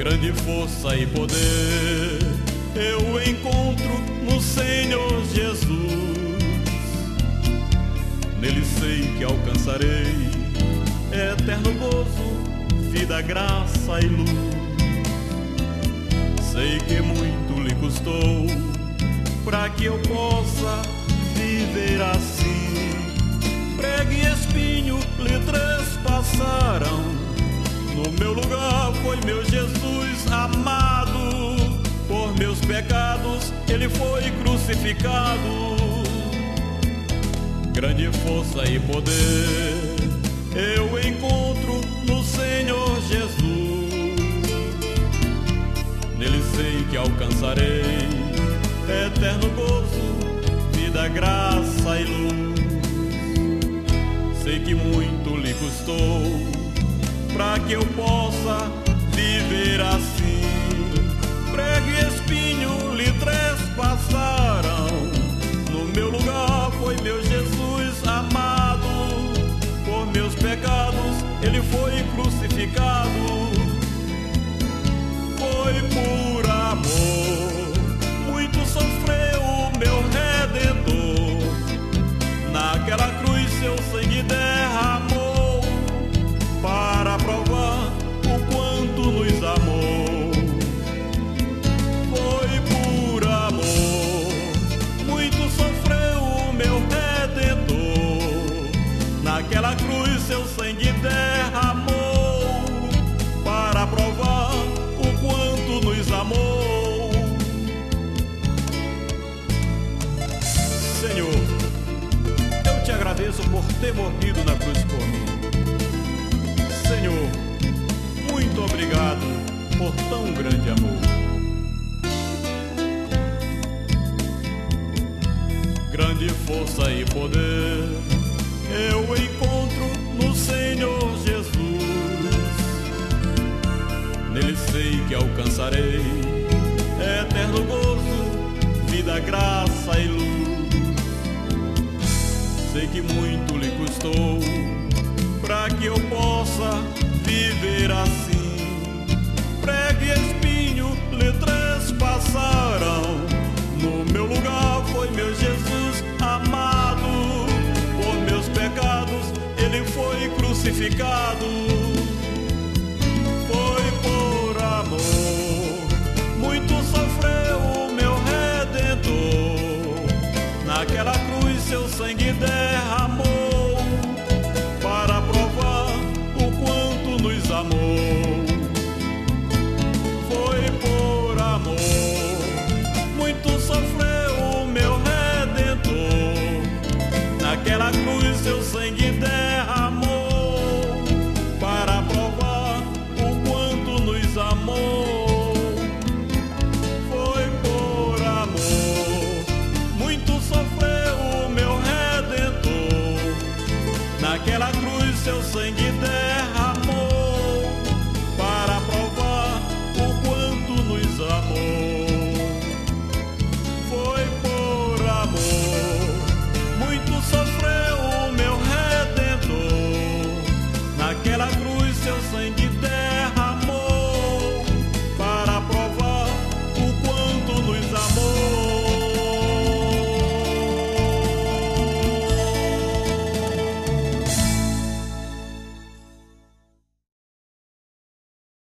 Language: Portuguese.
Grande força e poder eu encontro no Senhor Jesus. Nele sei que alcançarei eterno gozo, vida, graça e luz. Sei que muito lhe custou para que eu possa viver assim. Prego e espinho lhe trespassaram, no meu lugar foi meu Jesus amado. Por meus pecados ele foi crucificado. Grande força e poder eu encontro no Senhor Jesus. Nele sei que alcançarei eterno gozo, vida, graça e luz. Sei que muito lhe custou para que eu possa viver assim. Prego e espinho lhe trespassaram, no meu lugar foi meu Jesus amado. Por meus pecados ele foi crucificado. Foi por amor, muito sofreu o meu Redentor. Naquela cruz seu sangue derramou, para provar o quanto nos amou. Foi por amor, muito sofreu o meu Redentor. Naquela cruz seu sangue derramou, para provar o quanto nos amou. Senhor, eu te agradeço por ter morrido na cruz por mim. Senhor, muito obrigado por tão grande amor. Grande força e poder eu encontro no Senhor Jesus. Nele sei que alcançarei eterno gozo, vida, graça e luz. Sei que muito lhe custou para que eu possa viver assim. Prego e espinho lhe trespassaram, no meu lugar foi meu Jesus amado. Por meus pecados ele foi crucificado.